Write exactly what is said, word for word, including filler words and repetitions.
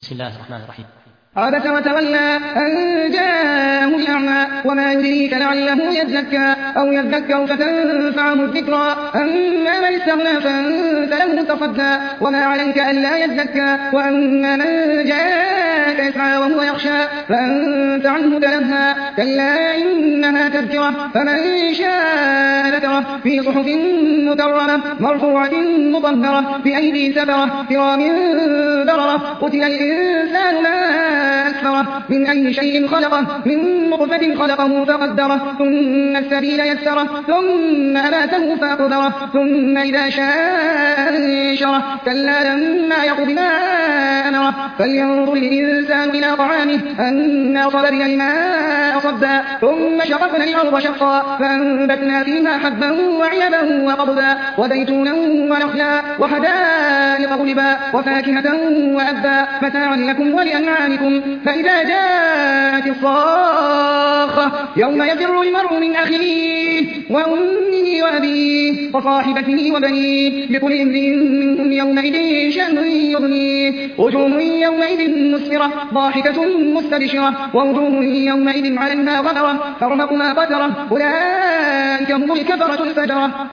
بسم الله الرحمن الرحيم. عبس وتولى أن جاءه الأعمى وما يدريك لعله يزكى أو يذكر فتنفعه الذكرى أما من استغنى فأنت له تصدى وما عليك ألا يزكى وأما من جاءك يسعى وهو يخشى فأنت عنه تلهى كلا إنها تذكرة فمن شاء ذكره في صحف مكرمة مرفوعة مطهرة بأيدي سفرة كرام بررة قتل الإنسان ما أكثره من أي شيء خلقه من نطفة خلقه فقدره ثم السبيل يسره ثم أماته فأقبره ثم إذا شاء أنشره كلا لما يقض ما أمره فلينظر الإنسان إلى طعامه أنا صببنا الماء صبا ثم شققنا الأرض شقا فأنبتنا فيها حبا وعنبا وقضبا وزيتونا ونخلا وحدائق غلبا وفاكهة وأبا متاعا لكم ولأنعامكم فإذا جاءت الصاخة يوم يفر المرء من أخيه وأمه وأبيه وصاحبته وبنيه لكل امرئ منهم يومئذ شأن يغنيه وجوه يومئذ مسفرة ضاحكة مستبشرة ووجوه يومئذ عليها غبرة ترهقها قترة أولئك هم الكفرة الفجرة.